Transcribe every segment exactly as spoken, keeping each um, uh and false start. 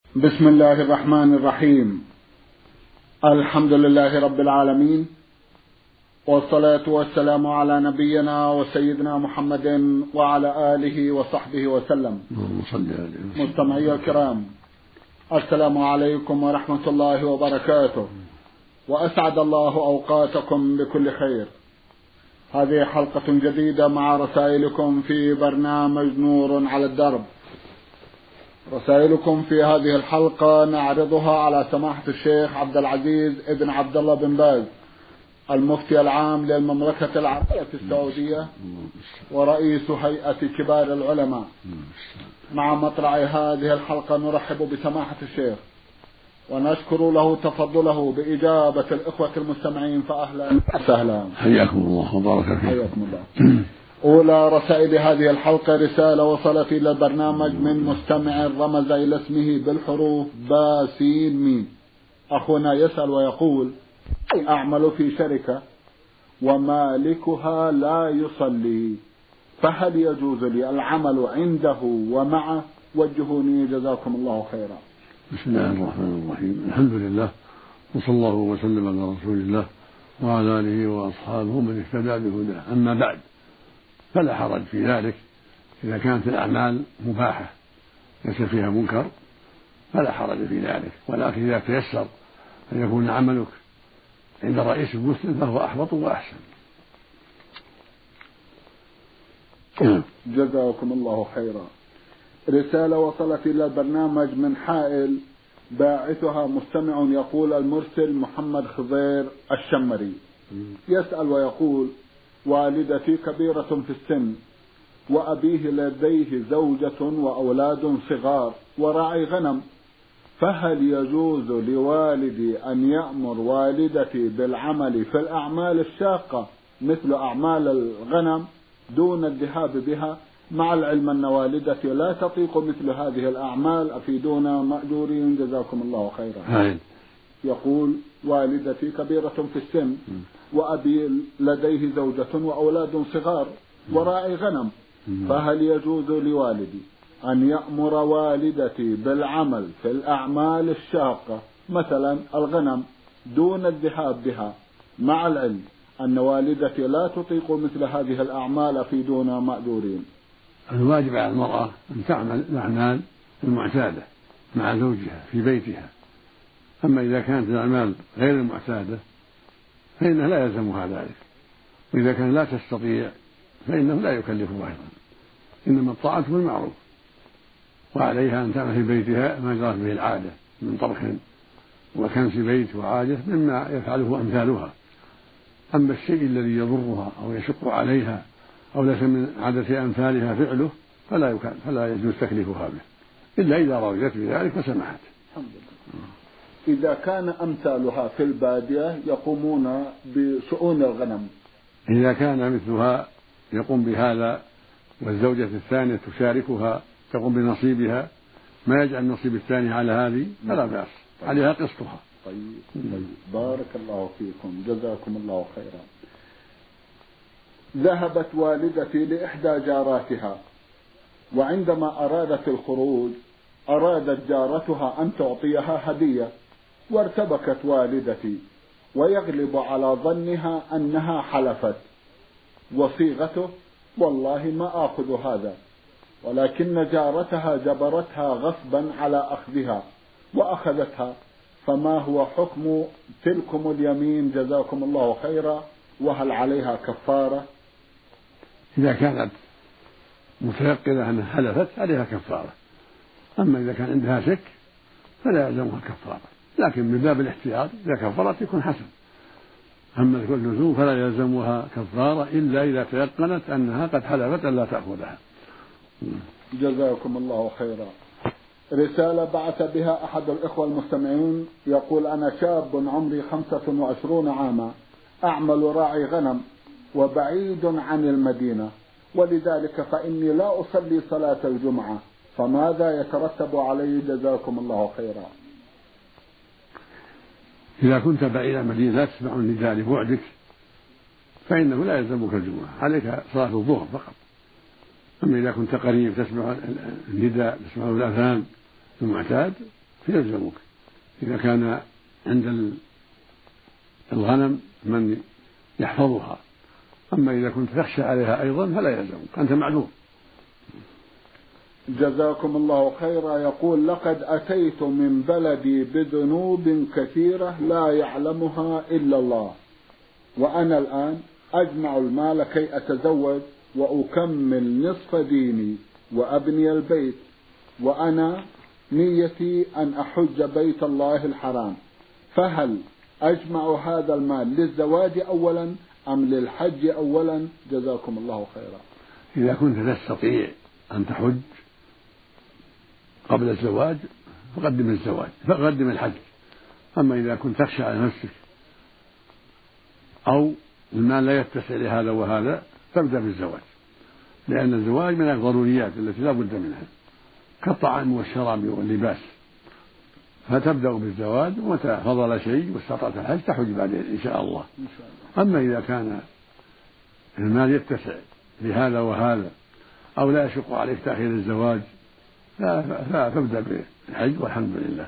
بسم الله الرحمن الرحيم. الحمد لله رب العالمين، والصلاة والسلام على نبينا وسيدنا محمد وعلى آله وصحبه وسلم. مستمعي الكرام، السلام عليكم ورحمة الله وبركاته، وأسعد الله أوقاتكم بكل خير. هذه حلقة جديدة مع رسائلكم في برنامج نور على الدرب. رسائلكم في هذه الحلقة نعرضها على سماحة الشيخ عبد العزيز ابن عبد الله بن باز، المفتي العام للمملكة العربية السعودية ورئيس هيئة كبار العلماء. مع مطلع هذه الحلقة نرحب بسماحة الشيخ ونشكر له تفضله بإجابة الإخوة المستمعين، فأهلا وسهلا. حياكم الله وبارك فيكم. حياكم الله. أولى رسائل هذه الحلقة رسالة وصلت إلى البرنامج من مستمع رمز إلى اسمه بالحروف باسين ميم. أخونا يسأل ويقول: أعمل في شركة ومالكها لا يصلي، فهل يجوز لي العمل عنده ومعه؟ وجهوني جزاكم الله خيرا. بسم الله الرحمن الرحيم. الحمد لله، وصلى الله وسلم على رسول الله وعلى آله وأصحابه من اهتدى بهداه. أما بعد، فلا حرج في ذلك إذا كانت الأعمال مباحة ليس فيها منكر، فلا حرج في ذلك. ولكن إذا تيسر أن يكون عملك عند رئيس مسلم فهو أحوط وأحسن. جزاكم الله خيرا. رسالة وصلت إلى البرنامج من حائل، باعثها مستمع يقول: المرسل محمد خضير الشمري، يسأل ويقول: والدتي كبيرة في السن، وأبيه لديه زوجة وأولاد صغار وراعي غنم، فهل يجوز لوالدي أن يأمر والدتي بالعمل في الأعمال الشاقة مثل أعمال الغنم دون الذهاب بها، مع العلم أن والدتي لا تطيق مثل هذه الأعمال؟ أفيدونا مأجورين جزاكم الله خيرا. يقول: والدتي كبيرة في السن، وأبي لديه زوجة وأولاد صغار وراعي غنم، فهل يجوز لوالدي أن يأمر والدتي بالعمل في الأعمال الشاقة مثلا الغنم دون الذهاب بها، مع العلم أن والدتي لا تطيق مثل هذه الأعمال؟ أفيدونا مأجورين. الواجب على المرأة أن تعمل الأعمال المعتادة مع زوجها في بيتها. أما إذا كانت الأعمال غير المعتادة فإنه لا يلزمها ذلك، وإذا كان لا تستطيع فإنه لا يكلفها أيضا، إنما الطاعة بالمعروف، وعليها أن تعمل في بيتها ما جرت به العادة من طبخ وكنس بيت وعادة مما يفعله أمثالها. أما الشيء الذي يضرها أو يشق عليها أو ليس من عادة أمثالها فعله فلا يكلف، فلا يجوز تكليفها به إلا إذا رغبت بذلك فسمحت. الحمد لله. إذا كان أمثالها في البادية يقومون بشؤون الغنم، إذا كان مثلها يقوم بهذا والزوجة الثانية تشاركها تقوم بنصيبها، ما يجعل النصيب الثاني على هذه فلا بأس، عليها قسطها. طيب. طيب. بارك الله فيكم جزاكم الله خيرا. ذهبت والدتي لإحدى جاراتها، وعندما أرادت الخروج أرادت جارتها أن تعطيها هدية، وارتبكت والدتي، ويغلب على ظنها أنها حلفت، وصيغته: والله ما آخذ هذا، ولكن جارتها جبرتها غصبا على أخذها وأخذتها، فما هو حكم تلكم اليمين جزاكم الله خيرا؟ وهل عليها كفارة؟ إذا كانت متيقنة أنها حلفت عليها كفارة، أما إذا كان عندها شك فلا يلزمها كفارة، لكن من باب الاحتياط إذا كفرت يكون حسن. أما كل لزوم فلا يلزمها كفارة إلا إذا تيقنت أنها قد حلفت أن لا تأخذها. جزاكم الله خيرا. رسالة بعث بها أحد الإخوة المستمعين يقول: أنا شاب عمري خمسة وعشرون عاما، أعمل راعي غنم وبعيد عن المدينة، ولذلك فإني لا أصلي صلاة الجمعة، فماذا يترتب علي جزاكم الله خيرا؟ إذا كنت بعيد عن المدينة لا تسمع النداء لبعدك فإنه لا يلزمك الجمعة، عليك صلاة الظهر فقط. أما إذا كنت قريب تسمع النداء تسمع الأذان المعتاد فيلزمك إذا كان عند الغنم من يحفظها. أما إذا كنت تخشى عليها أيضا فلا يلزمك، أنت معذور. جزاكم الله خيرا. يقول: لقد أتيت من بلدي بذنوب كثيرة لا يعلمها إلا الله، وأنا الآن أجمع المال كي أتزوج وأكمل نصف ديني وأبني البيت، وأنا نيتي أن أحج بيت الله الحرام، فهل أجمع هذا المال للزواج أولا أم للحج أولا؟ جزاكم الله خيرا. إذا كنت تستطيع أن تحج قبل الزواج فقدم الزواج فقدم الحج. أما إذا كنت تخشى على نفسك أو المال لا يتسع لهذا وهذا فابدأ بالزواج، لأن الزواج من الضروريات التي لا بد منها كالطعام والشراب واللباس، فتبدأ بالزواج، ومتى فضل شيء واستطعت الحج تحج بعدين إن شاء الله. أما إذا كان المال يتسع لهذا وهذا أو لا يشق عليك تأخير الزواج فابدأ بالحج والحمد لله.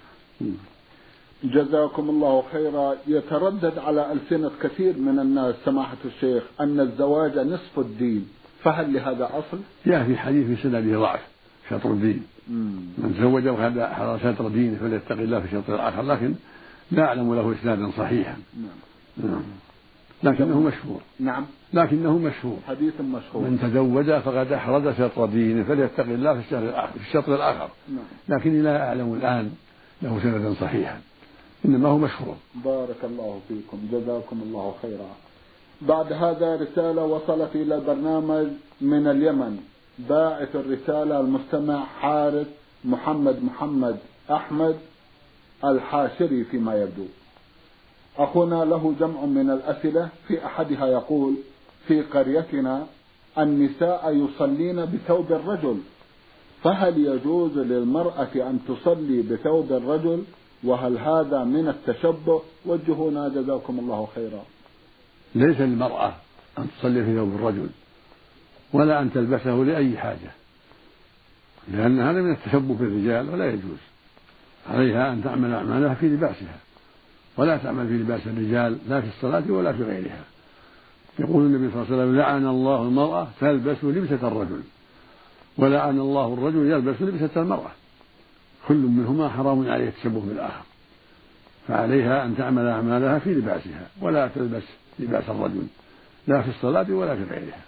جزاكم الله خيرا. يتردد على ألسنة كثير من الناس سماحة الشيخ أن الزواج نصف الدين، فهل لهذا أصل؟ جاء في حديث في سنده ضعف شطر الدين، من زوج وهذا حضر شطر دينه فليتق الله في الشطر الآخر، لكن لا أعلم له إسنادا صحيحا. نعم. نعم. لكنه مشهور. نعم. لكنه مشهور، حديث مشهور: من تزوج فقد أحرز شطر دينه فليتق الله في الشطر الآخر, في الشطر الآخر. نعم. لكني لا أعلم الآن له سندا صحيحا، إنما هو مشهور. بارك الله فيكم، جزاكم الله خيرا. بعد هذا رسالة وصلت إلى البرنامج من اليمن، باعث الرسالة المستمع حارث محمد محمد أحمد الحاشري فيما يبدو. أخونا له جمع من الأسئلة، في أحدها يقول: في قريتنا النساء يصلين بثوب الرجل، فهل يجوز للمرأة أن تصلي بثوب الرجل؟ وهل هذا من التشبه؟ وجهونا جزاكم الله خيرا. ليس للمرأة أن تصلي في ثوب الرجل ولا أن تلبسه لأي حاجة، لأن هذا من التشبه بالرجال ولا يجوز. عليها أن تعمل أعمالها في لباسها ولا تعمل في لباس الرجال لا في الصلاة ولا في غيرها. يقول النبي صلى الله عليه وسلم: لعن الله المرأة تلبس لبسة الرجل، ولعن الله الرجل يلبس لبسة المرأة، كل منهما حرام عليه التشبه بالآخر، فعليها أن تعمل أعمالها في لباسها ولا تلبس لباس الرجل لا في الصلاة ولا في غيرها.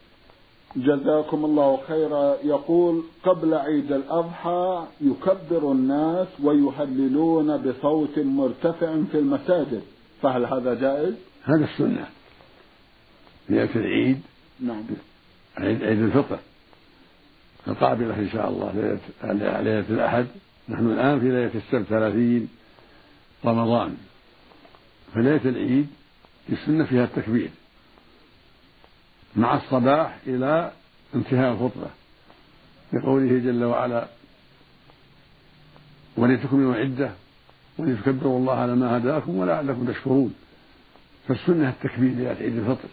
جزاكم الله خيرا. يقول: قبل عيد الأضحى يكبر الناس ويهللون بصوت مرتفع في المساجد، فهل هذا جائز؟ هذا السنة ليلة العيد. نعم. عيد الفطر القابلة إن شاء الله ليلة الأحد، نحن الآن في ليلة السبت ثلاثين رمضان، فليلة العيد السنة فيها التكبير مع الصباح إلى انتهاء الخطبة، لقوله جل وعلا: ولتكملوا العدة ولتكبروا الله على ما هداكم ولعلكم تشكرون. فالسنة التكبير ليلة عيد الفطر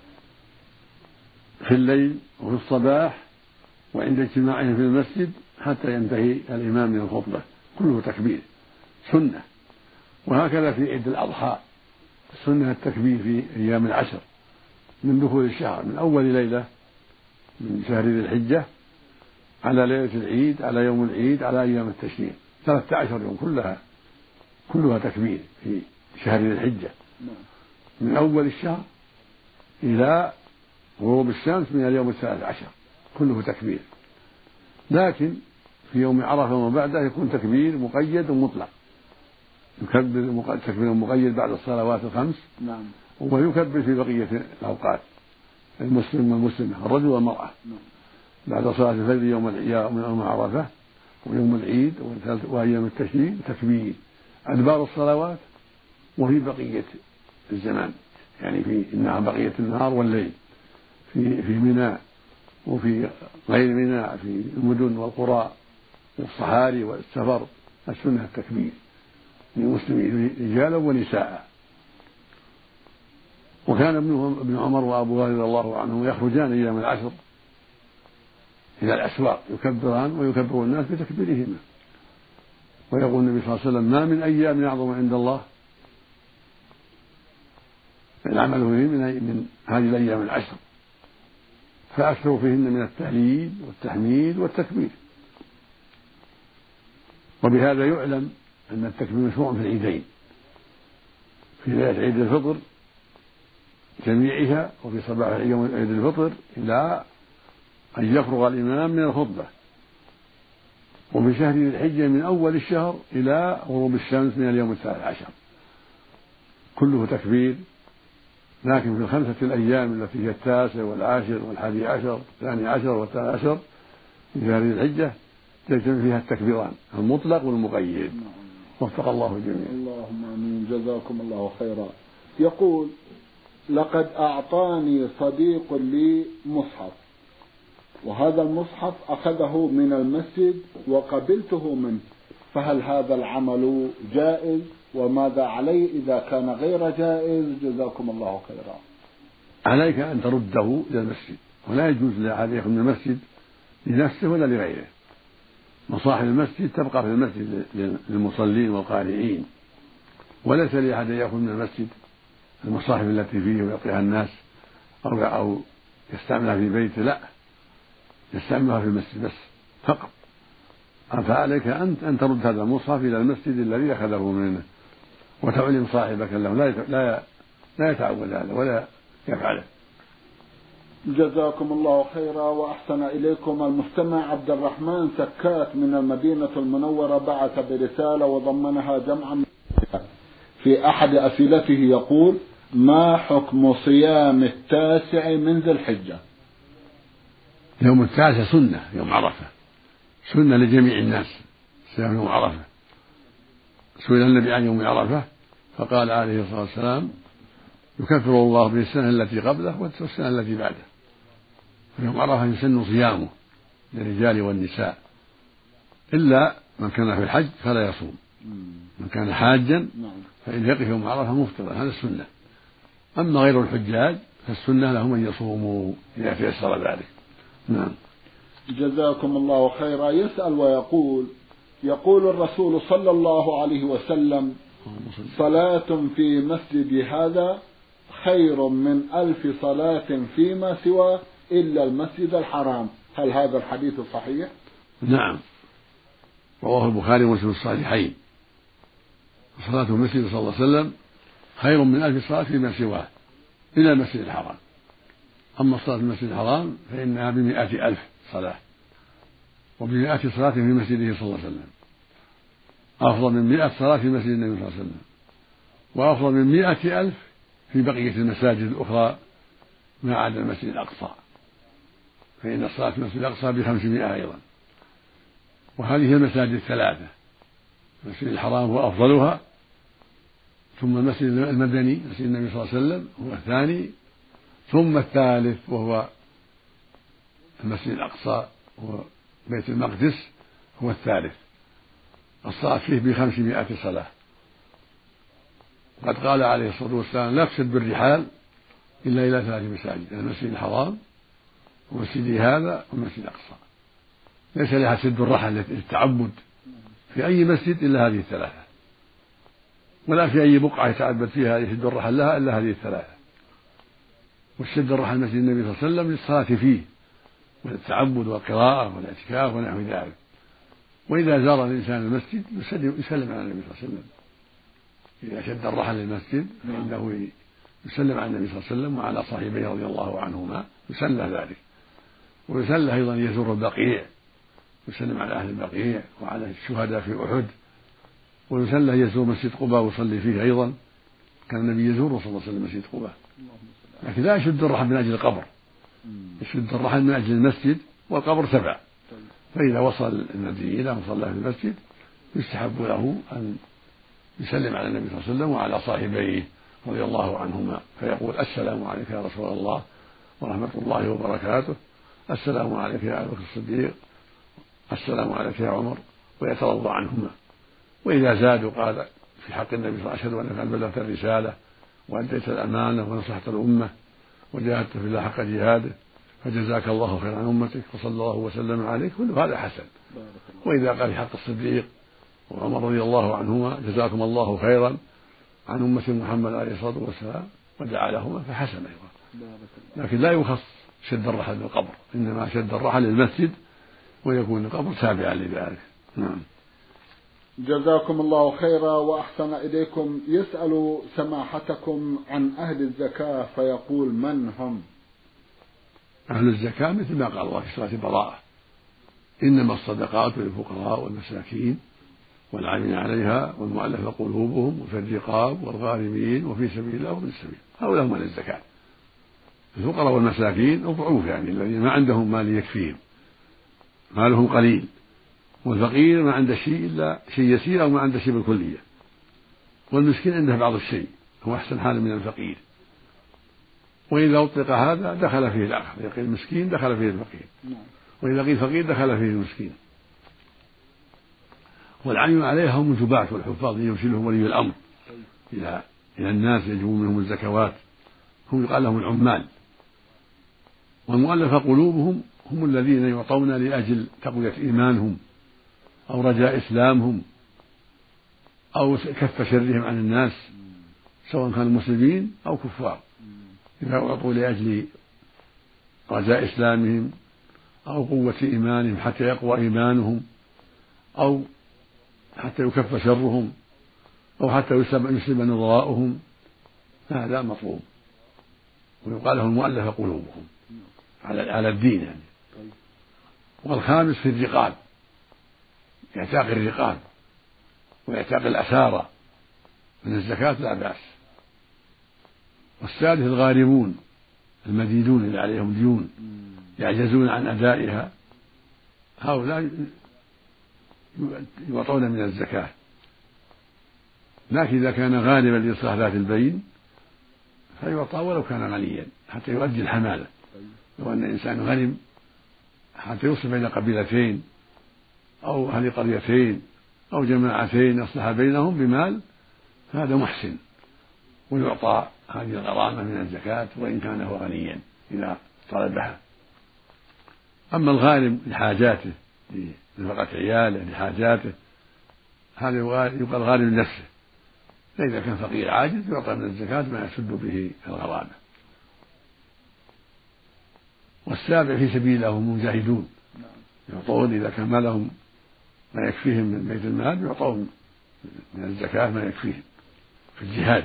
في الليل وفي الصباح وعند اجتماعهم في المسجد حتى ينتهي الإمام من الخطبة، كله تكبير سنة. وهكذا في عيد الأضحى السنة التكبير في أيام العشر من دخول الشهر، من أول ليلة من شهر ذي الحجة على ليلة العيد على يوم العيد على أيام التشريق، ثلاثة عشر يوم كلها كلها تكبير في شهر ذي الحجة، من أول الشهر إلى غروب الشمس من اليوم الثالث عشر كله تكبير. لكن في يوم عرفة وما بعده يكون تكبير مقيد ومطلق، يكبر تكبير مقيد بعد الصلوات الخمس. نعم. ويكبر في بقية الأوقات المسلم والمسلمة الرجل والمرأة. نعم. بعد صلاة الفجر يوم يوم عرفة ويوم العيد وأيام التشريق تكبير أدبار الصلوات وفي بقية الزمان، يعني في إنها بقية النهار والليل في في منى وفي غير منى في المدن والقرى والصحاري والسفر. السنة التكبير للمسلمين رجالا ونساء. وكان ابن عمر وأبو هريرة رضي الله عنهم يخرجان أيام العشر إلى الأسواق يكبران ويكبر الناس بتكبيرهما. ويقول النبي صلى الله عليه وسلم: ما من أيام يعظم عند الله العمل فيه من هذه الأيام العشر، فأكثروا فيهن من التهليل والتحميد والتكبير. وبهذا يعلم أن التكبير مشروع في العيدين، في ليلة عيد الفطر جميعها، وفي صباح يوم عيد الفطر إلى أن يفرغ الإمام من الخطبة، وفي شهر ذي الحجة من أول الشهر إلى غروب الشمس من اليوم الثالث عشر، كله تكبير. لكن في الخمسة الأيام التي هي التاسع والعاشر والحادي عشر والثاني عشر والثالث عشر في شهر ذي الحجة يجتمع فيها التكبيران المطلق والمقيد. وفق الله الجميع. اللهم آمين. جزاكم الله خيرا. يقول: لقد أعطاني صديق لي مصحف، وهذا المصحف أخذه من المسجد وقبلته منه، فهل هذا العمل جائز؟ وماذا علي إذا كان غير جائز؟ جزاكم الله خيرا. عليك أن ترده إلى المسجد، ولا يجوز لأحد يأخذ من المسجد لنفسه ولا لغيره. مصاحف المسجد تبقى في المسجد للمصلين والقارئين، وليس لأحد يأخذ من المسجد المصاحف التي فيه ويعطيها الناس أو أو يستعملها في بيته، لا، يستعملها في المسجد بس فقط. فعليك أنت أن ترد هذا المصحف إلى المسجد الذي أخذه منه، وتعلم صاحبك له لا لا لا يتعود هذا ولا يفعله. جزاكم الله خيرا وأحسن إليكم. المستمع عبد الرحمن سكات من المدينة المنورة بعث برسالة وضمنها جمعا في أحد أسئلته، يقول: ما حكم صيام التاسع من ذي الحجة؟ يوم التاسع سنة، يوم عرفة سنة لجميع الناس صيام يوم عرفة. سئل النبي عن يوم عرفة فقال عليه الصلاة والسلام: يكفر الله به السنة التي قبله والسنة التي بعده. يوم عرفة يسن صيامه للرجال والنساء، إلا من كان في الحج فلا يصوم. من كان حاجا فإن يقف يوم عرفة مفطرا، هذا السنة. أما غير الحجاج فالسنة لهم أن يصوموا إذا تيسر ذلك. نعم. جزاكم الله خيرا. يسأل ويقول: يقول الرسول صلى الله عليه وسلم: صلاة في مسجد هذا خير من ألف صلاة فيما سواه إلا المسجد الحرام، هل هذا الحديث صحيح؟ نعم، رواه البخاري ومسلم الصحيحين. صلاة المسجد صلى الله عليه وسلم خير من ألف صلاة فيما سواه إلى المسجد الحرام. أما صلاة المسجد الحرام فإنها بمئة ألف صلاة، وبمئة صلاة في مسجده صلى الله عليه وسلم، أفضل من مئة صلاة في مسجد النبي صلى الله عليه وسلم، وأفضل من مئة ألف في بقية المساجد الأخرى ما عدا المسجد الأقصى، فإن الصلاة في المسجد الأقصى بخمسمائة أيضا. وهذه هي المساجد الثلاثة: المسجد الحرام هو أفضلها، ثم المسجد المدني مسجد النبي صلى الله عليه وسلم هو الثاني، ثم الثالث وهو المسجد الأقصى وبيت المقدس هو الثالث. الصلاة فيه بخمسمائة صلاة. قد قال عليه الصلاة والسلام: لا تشد بالرحال إلا إلى ثلاث مساجد: المسجد الحرام ومسجدي هذا والمسجد الأقصى. ليس لها شد الرحل للتعبد في أي مسجد إلا هذه الثلاثة، ولا في أي بقعة يتعبد فيها يشد الرحل لها إلا هذه الثلاثة. والشد الرحل مسجد النبي صلى الله عليه وسلم للصلاة فيه والتعبد والقراءة والاعتكاف ونحو ذلك. وإذا زار الإنسان المسجد يسلم على النبي صلى الله عليه وسلم. إذا شد الرحل للمسجد فإنه يسلم على النبي صلى الله عليه وسلم وعلى صاحبيه رضي الله عنهما، يسلى ذلك. ويسلى أيضا يزور البقيع، يسلم على أهل البقيع وعلى الشهداء في أحد. ويسلى يزور مسجد قباء ويصلي فيه أيضا، كان النبي يزور صلى الله عليه وسلم مسجد قباء. لكن لا يشد الرحل من أجل القبر، يشد الرحل من أجل المسجد، والقبر تبع. فإذا وصل المدينة وصلى في المسجد يستحب له أن يسلم على النبي صلى الله عليه وسلم وعلى صاحبيه رضي الله عنهما، فيقول: السلام عليك يا رسول الله ورحمة الله وبركاته، السلام عليك يا أبا بكر الصديق، السلام عليك يا عمر، ويترضى عنهما. وإذا زادوا قال في حق النبي صلى الله عليه وسلم: أشهد أنك بلغت الرسالة وأديت الأمانة ونصحت الأمة وجاهدت في الله حق جهاده، فجزاك الله خير عن أمتك وصلى الله وسلم عليك. كل هذا حسن. وإذا قال في حق الصديق: وعمر رضي الله عنهما جزاكم الله خيرا عن أمة محمد عليه الصلاة والسلام ودعا لهما فحسن أيضا. لكن لا يخص شد الرحل بالقبر، إنما شد الرحل للمسجد ويكون القبر تابعا لذلك. نعم. جزاكم الله خيرا وأحسن إليكم. يسأل سماحتكم عن أهل الزكاة فيقول: من هم؟ أهل الزكاة مثل ما قال الله في سورة البراءة: إنما الصدقات للفقراء والمساكين والعاملين عليها والمؤلفة قلوبهم وفي الرقاب والغارمين وفي سبيل الله وابن السبيل، هؤلاء هم أهل الزكاة. الفقراء والمساكين الضعوف، يعني الذين ما عندهم مال يكفيهم، مالهم قليل، والفقير ما عنده شيء إلا شيء يسير أو ما عنده شيء بالكلية، والمسكين عنده بعض الشيء، هو أحسن حالا من الفقير. وإذا أطلق هذا دخل فيه الآخر، إذا قيل المسكين دخل فيه الفقير، وإذا قيل فقير دخل فيه المسكين. والعاملون عليها هم الجباة والحفاظ يرسلهم ولي الأمر إلى إلى الناس يجبون منهم الزكوات، هم يقال لهم العمال. والمؤلفة قلوبهم هم الذين يعطون لأجل تقوية إيمانهم أو رجاء إسلامهم أو كف شرهم عن الناس، سواء كانوا مسلمين أو كفار. إذا أعطوا لأجل رجاء إسلامهم أو قوة إيمانهم حتى يقوى إيمانهم أو حتى يكف شرهم أو حتى يسلم نظراؤهم، هذا مطلوب، ويقال له المؤلفة قلوبهم على على الدين يعني. والخامس في الرقاب، يعتاق الرقاب ويعتاق الأسارى من الزكاة لا بأس. والثالث الغارمون المدينون اللي عليهم ديون يعجزون عن أدائها، هؤلاء يعطون من الزكاة، لكن إذا كان غالبا لإصلاح ذات البين فيعطى ولو كان غنيا حتى يؤدي الحمالة. لو أن إنسان غنم حتى يوصل بين قبيلتين أو أهل قريتين أو جماعتين يصلح بينهم بمال فهذا محسن، ويعطى هذه الغرامة من الزكاة وإن كان هو غنيا إذا طلبها. أما الغارم لحاجاته، لنفقة عياله، لحاجاته، هذا يقال غارم لنفسه. فإذا كان فقير عاجز يعطى من الزكاة ما يسد به الغرامة. والسابع في سبيل الله هم مجاهدون، يعطون إذا كان ما لهم ما يكفيهم من بيت المال يعطون من الزكاة ما يكفيهم في الجهاد.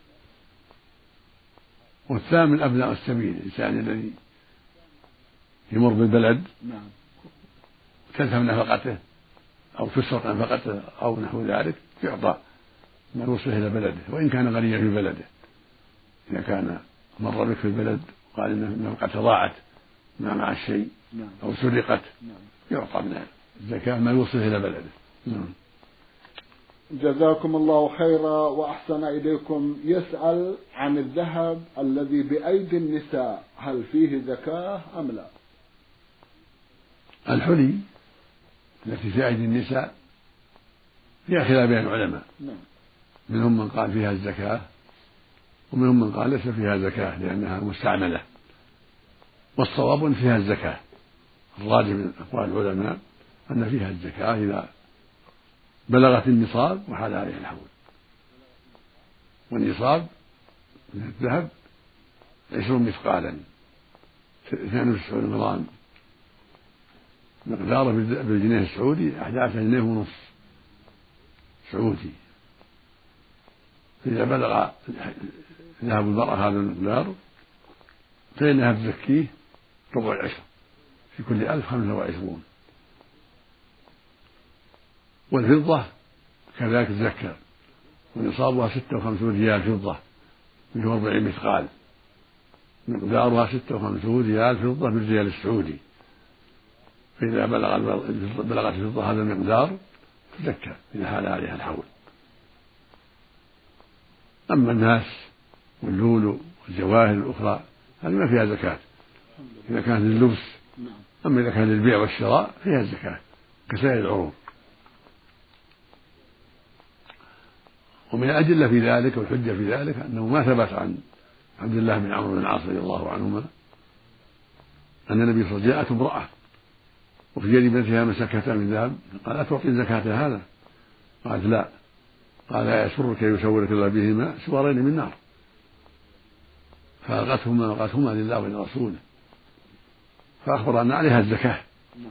والثامن أبناء السبيل، الإنسان الذي يمر بالبلد تذهب نفقته أو تسرق نفقته أو نحو ذلك يعطى ما يوصله إلى بلده وإن كان غنيا في بلده. إذا كان مر بك في البلد وقال إن النفقة ضاعت ما مع الشيء أو سرقت يعطى من الزكاة ما يوصله إلى بلده. نعم. جزاكم الله خيرا وأحسن إليكم. يسأل عن الذهب الذي بأيدي النساء، هل فيه زكاة أم لا؟ الحلي التي في أيدي النساء فيها خلاف بين العلماء، منهم من قال فيها الزكاة ومنهم من قال ليس فيها زكاة لأنها مستعملة، والصواب أن فيها الزكاة. الراجح من أقوال العلماء أن فيها الزكاة إذا بلغت النصاب وحال عليه الحول. والنصاب من الذهب عشرون مثقالا اثنان وتسعون غرام، مقداره بالجنيه السعودي أحد عشر جنيه ونصف سعودي. فإذا بلغ ذهب المرأة هذا المقدار فإنها تزكيه ربع العشر في كل ألف خمسة وعشرون. والفضة كذلك تزكى، ونصابها ستة وخمسون ريال فضة من أربعين مثقال، مقدارها ستة وخمسون ريال فضة بالريال السعودي. فإذا بلغ بلغت الفضة هذا المقدار تزكى إذا حال عليها الحول. أما الناس واللؤلؤ والجواهر الأخرى هذه ما فيها زكاة إذا كانت لللبس، أما إذا كان للبيع والشراء فيها الزكاة كسائر العروض. ومن الأدلة في ذلك والحجة في ذلك أنه ما ثبت عن عبد الله بن عمرو بن العاص رضي الله عنهما أن النبي صلى الله عليه وسلم جاءت امرأة وفي يد ابنتها مسكتان من ذهب قال أتعطي زكاة هذا؟ قالت لا. قال لا يسرك يسورك الله بهما سوارين من نار، فألقتهما ألقتهما لله ولرسوله، فأخبر أن عليها الزكاة.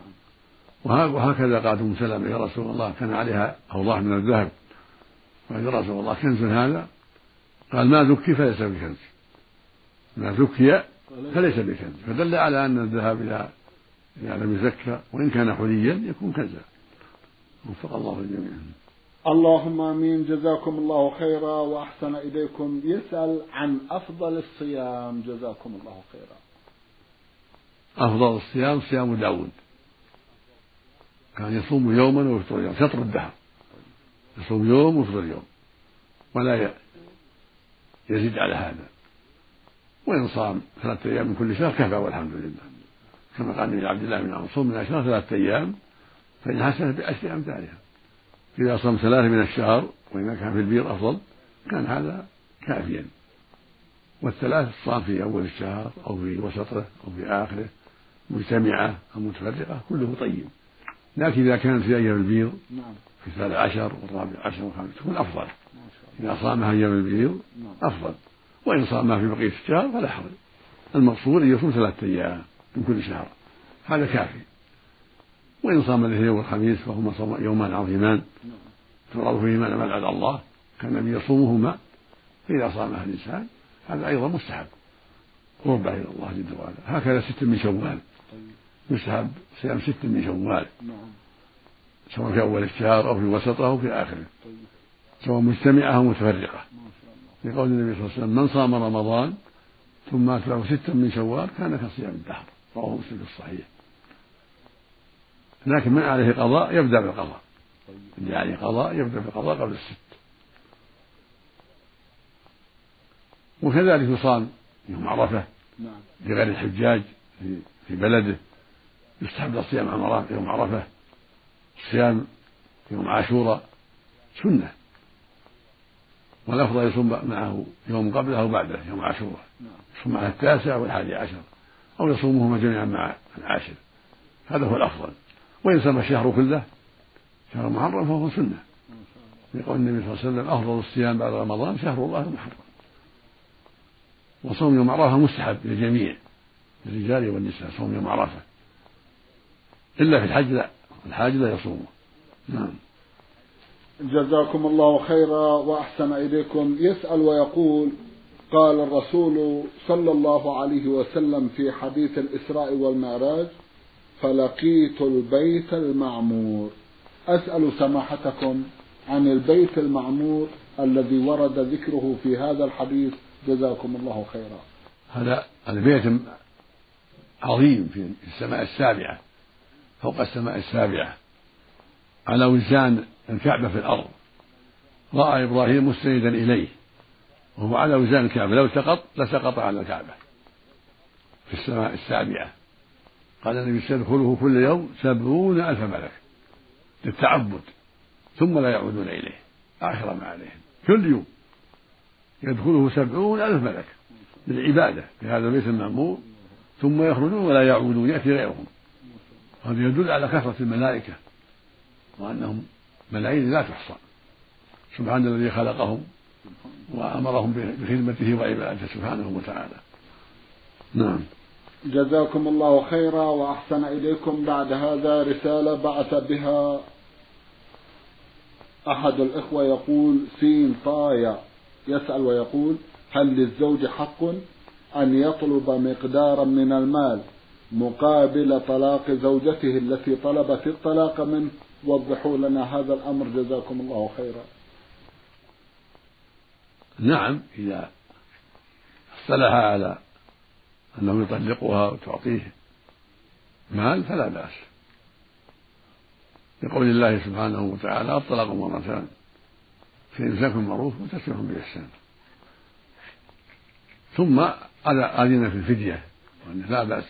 وهكذا قالت أم سلمة: يا رسول الله كان عليها أوضاع من الذهب، قال: يا رسول الله كنز هذا؟ قال: ما ذكي فليس بكنز، ما ذكي فليس بكنز، فدل على أن الذهب إذا لم يزكى وإن كان حليا يكون كنزا. وفق الله الجميع. اللهم آمين. جزاكم الله خيرا وأحسن إليكم. يسأل عن أفضل الصيام، جزاكم الله خيرا. أفضل الصيام صيام داود، كان يصوم يوما ويفطر يوم، شطر الدهر، يصوم يوم ويفطر يوم ولا يزيد على هذا. وإن صام ثلاثة أيام من كل شهر كفى والحمد لله، كما قال النبي عبد الله بن عمرو: صوم من الشهر ثلاثة أيام فإن حسنت بعشر أمثالها. إذا صام ثلاثة من الشهر وإذا كان في البيض أفضل كان هذا كافيا. والثلاث صام في أول الشهر أو في وسطه أو في آخره، مجتمعة أو متفرقة، كله طيب. لكن إذا كانت في أيام البيض في الثالث عشر والرابع عشر والخامس تكون أفضل. إذا صامها أيام البيض أفضل، وإن صامها في بقية الشهر فلا حرج. المقصود أن يصوم ثلاثة أيام من كل شهر، هذا كافي. وإن صام الاثنين والخميس فهما يومان عظيمان تفرض فيهما العمل على الله، كان النبي يصومهما، فإذا صامها الإنسان هذا أيضا مستحب قربة إلى الله جل وعلا. هكذا ست من شوال، مستحب صيام ست من شوال، سواء في أول الشهر أو في وسطه أو في آخره، سواء مجتمعة أو متفرقة، لقول النبي صلى الله عليه وسلم: من صام رمضان ثم أتبعه ستا من شوال كان كصيام الدهر، رواه مسلم في الصحيح. لكن من عليه قضاء يبدأ بالقضاء، اللي عليه قضاء يبدأ بالقضاء قبل الست. وكذلك يصام يوم عرفة لغير الحجاج في بلده، يستحب الصيام يوم عرفة. الصيام يوم عاشوراء سنة، والأفضل يصوم معه يوم قبله أو بعده يوم عاشوراء، يصوم معه التاسع والحادي عشر، أو يصومهما جميعا مع العاشر، هذا هو الأفضل. وإن صام الشهر كله شهر محرم فهو سنة، يقول النبي صلى الله عليه وسلم: أفضل الصيام بعد رمضان شهر الله المحرم. وصوم يوم عرفة مستحب للجميع، للرجال والنساء، صوم يوم عرفة، إلا في الحج لا، الحاج لا يصومه. نعم. جزاكم الله خيرا وأحسن إليكم. يسأل ويقول: قال الرسول صلى الله عليه وسلم في حديث الإسراء والمعراج: فلقيت البيت المعمور. أسأل سماحتكم عن البيت المعمور الذي ورد ذكره في هذا الحديث، جزاكم الله خيرا. هذا البيت عظيم في السماء السابعة، فوق السماء السابعة، على وزان الكعبة في الأرض. رأى إبراهيم مستندا إليه وهو على وزان الكعبة، لو سقط لسقط على الكعبة في السماء السابعة. قال النبي: سيدخله كل يوم سبعون ألف ملك للتعبد ثم لا يعودون إليه آخر ما عليهم. كل يوم يدخله سبعون ألف ملك للعبادة في هذا البيت المعمور، ثم يخرجون ولا يعودون، يأتي غيرهم. هذا يدل على كثرة الملائكة وأنهم ملايين لا تحصى، سبحان الذي خلقهم وأمرهم بخدمته وعبادته سبحانه وتعالى. نعم. جزاكم الله خيرا وأحسن إليكم. بعد هذا رسالة بعث بها أحد الإخوة يقول: سين طايا، يسأل ويقول: هل للزوج حق أن يطلب مقدارا من المال مقابل طلاق زوجته التي طلبت الطلاق منه؟ وضحوا لنا هذا الأمر جزاكم الله خيرا. نعم، إذا اصطلح على أنه يطلقها وتعطيه مال فلا بأس، لقول الله سبحانه وتعالى: الطلاق مرتان، فإمساك بالمعروف وتسريح بإحسان. ثم أذن في الفدية وأنه لا بأس،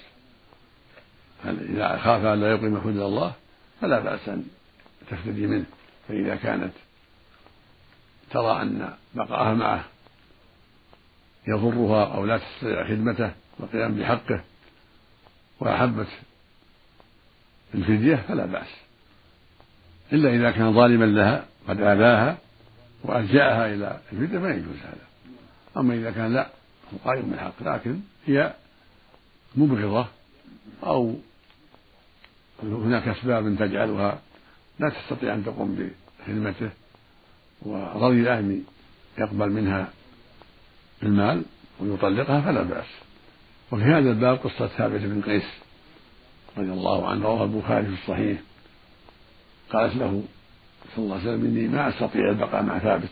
إذا خاف أن لا يقيم حدود الله فلا بأس أن تفتدي منه. فإذا كانت ترى أن بقاءها معه يضرها أو لا تستطيع خدمته والقيام بحقه وأحبت الفدية فلا بأس، إلا إذا كان ظالما لها قد آذاها وألجأها إلى الفدية ما يجوز هذا. أما إذا كان لا هو قائم بالحق لكن هي مبغضة أو هناك أسباب تجعلها لا تستطيع أن تقوم بخدمته ورضي أن يقبل منها المال ويطلقها فلا بأس. وفي هذا الباب قصة ثابت بن قيس رضي الله عنه رواه البخاري في الصحيح قالت له صلى الله عليه وسلم إني ما أستطيع البقاء مع ثابت،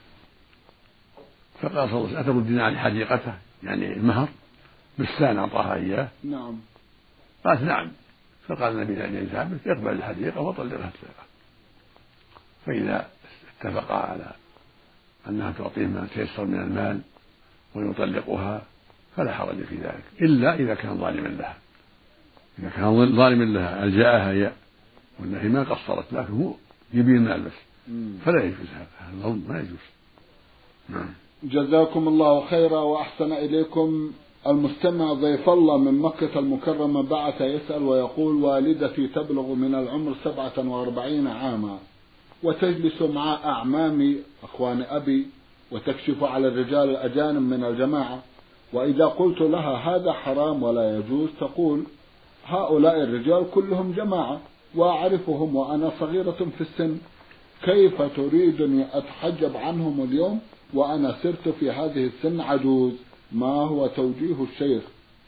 فقال صلى الله عليه وسلم أتردين عن حديقته يعني المهر بستان أعطاها إياه؟ نعم. قالت نعم. فقال النبي لثابت اقبل الحديقة وطلقها الطلقة، فإذا اتفقا على أنها تعطيه ما تيسر من المال ويطلقها فلا حرج في ذلك، إلا إذا كان ظالما لها. إذا كان ظالما لها ألجأها هي والنهي ما قصرت لكن هو يبين المال بس فلا يجوز هذا الظلم ما يجوز. نعم. جزاكم الله خيرا وأحسن إليكم. المستمع ضيف الله من مكة المكرمة بعث يسأل ويقول والدتي تبلغ من العمر سبعة وأربعين عاما وتجلس مع أعمامي أخوان أبي وتكشف على الرجال الأجانب من الجماعة، وإذا قلت لها هذا حرام ولا يجوز تقول هؤلاء الرجال كلهم جماعة وأعرفهم وأنا صغيرة في السن، كيف تريدني أتحجب عنهم اليوم وأنا صرت في هذه السن عجوز؟ ما هو توجيه الشيخ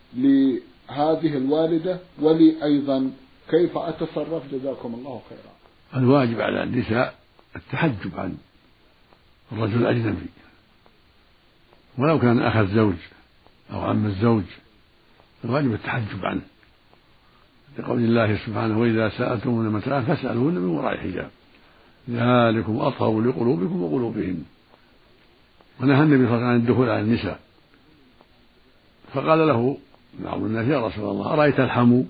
لهذه الوالدة ولي أيضا كيف أتصرف؟ جزاكم الله خيرا. الواجب على النساء التحجب عن الرجل الأجنبي ولو كان أخ الزوج أو عم الزوج، الواجب التحجب عنه لقول الله سبحانه وإذا سألتمون متاعا فاسألوهن من وراء حجاب ذلكم أطهر لقلوبكم وقلوبهم. ونهى النبي صلى الله عليه وسلم عن الدخول على النساء، فقال له بعض الناس يا رسول الله أرأيت الحمو؟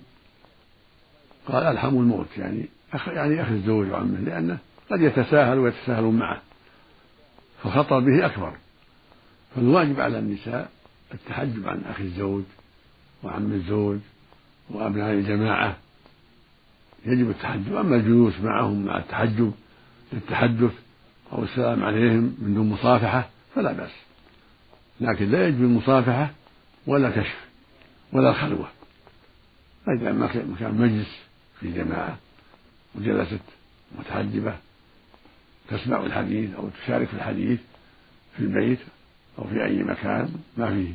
قال الحمو الموت يعني أخ يعني أخ الزوج وعمه، لأنه قد يتساهل ويتساهلون معه فالخطر به أكبر. فالواجب على النساء التحجب عن أخي الزوج وعم الزوج وأبناء الجماعة، يجب التحجب. أما الجلوس معهم مع التحجب للتحدث أو السلام عليهم من دون مصافحة فلا بأس، لكن لا يجب المصافحة ولا كشف ولا خلوة. فإذا ما كان مجلس في جماعة وجلست متحجبة تسمع الحديث أو تشارك في الحديث في البيت أو في أي مكان ما فيه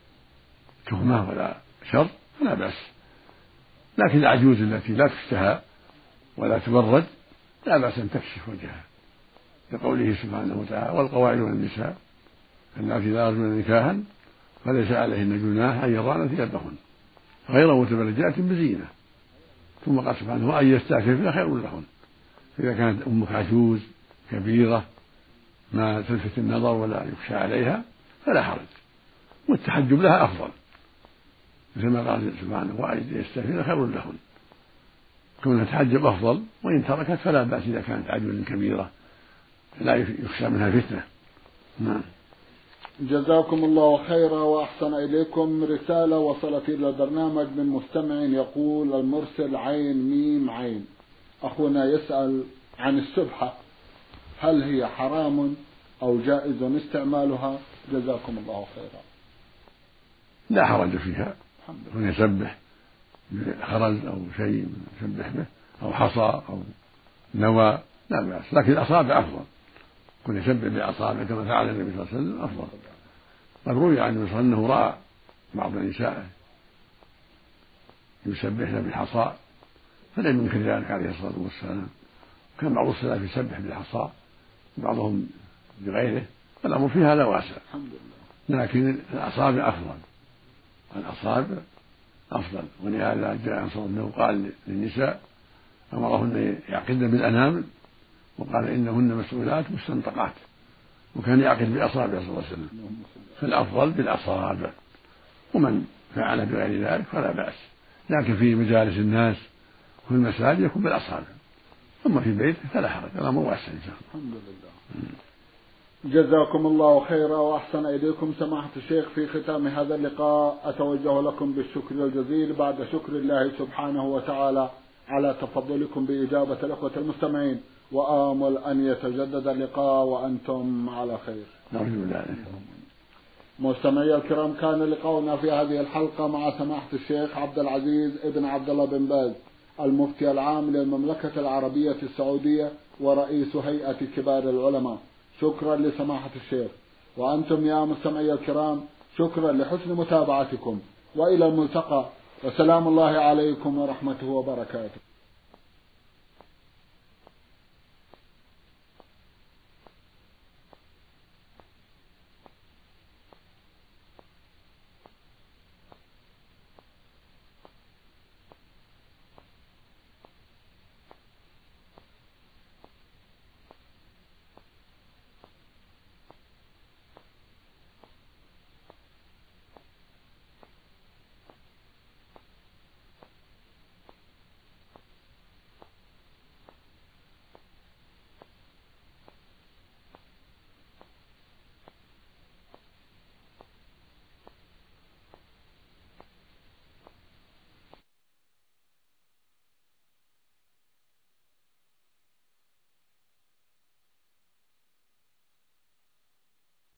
تهمة ولا شر فلا بأس. لكن العجوز التي لا تشتهى ولا تبرد لا بأس أن تكشف وجهها لقوله سبحانه وتعالى والقواعد من النساء اللاتي لا يرجون نكاحا فليس عليهن جناح أن يضعن ثيابهن غير متبرجات بزينة. ثم قال سبحانه وأن يستعففن خير لهن. إذا كانت أمك عجوز كبيرة ما تلفت النظر ولا يخشى عليها فلا حرج، والتحجب لها أفضل مثل ما قال سبحانه وأن يستعففن خير لهن. كونها تحجب أفضل، وإن تركت فلا بأس إذا كانت عجوز كبيرة لا يخشى منها فتنة. نعم. جزاكم الله خيرا وأحسن إليكم. رسالة وصلت إلى البرنامج من مستمع يقول المرسل عين ميم عين أخونا يسأل عن السبحة، هل هي حرام أو جائز استعمالها؟ جزاكم الله خيرا. لا حرج فيها، من يسبح بخرز أو شيء يسبح به أو حصى أو نوى لا بأس، لكن الأصابع أفضل، كن يسبح بأصابع كما فعل النبي صلى الله عليه وسلم أفضل. قد روي عن النبي صلى الله عليه وسلم أنه رأى بعض النساء يسبحن بالحصى فلم ينكر ذلك عليه الصلاة والسلام. كان بعض السلف يسبح بالحصى بعضهم بغيره، فالأمر فيها لا واسع، لكن الأصابع أفضل، الأصابع أفضل. ولهذا جاء عن صلى الله عليه وسلم قال للنساء أمرهن يعقدن بالأنامل وقال إنهن مسؤولات مستنطقات، وكان يعقد بأصابع صلى الله عليه وسلم، فالأفضل بالأصابع. ومن فعل بغير ذلك فلا بأس، لكن في مجالس الناس وفي المساجد يكون بالأصابع، ثم في بيته فلا حرج، الأمر واسع إن شاء الله. الحمد لله. جزاكم الله خيرا وأحسن إليكم. سماحة الشيخ في ختام هذا اللقاء أتوجه لكم بالشكر الجزيل بعد شكر الله سبحانه وتعالى على تفضلكم بإجابة الأخوة المستمعين وآمل أن يتجدد اللقاء وأنتم على خير. نرجو ذلك. مستمعي الكرام، كان لقاؤنا في هذه الحلقة مع سماحة الشيخ عبد العزيز ابن عبد الله بن باز المفتي العام للمملكة العربية السعودية ورئيس هيئة كبار العلماء. شكرا لسماحة الشيخ، وأنتم يا مستمعي الكرام شكرا لحسن متابعتكم، وإلى الملتقى، وسلام الله عليكم ورحمته وبركاته.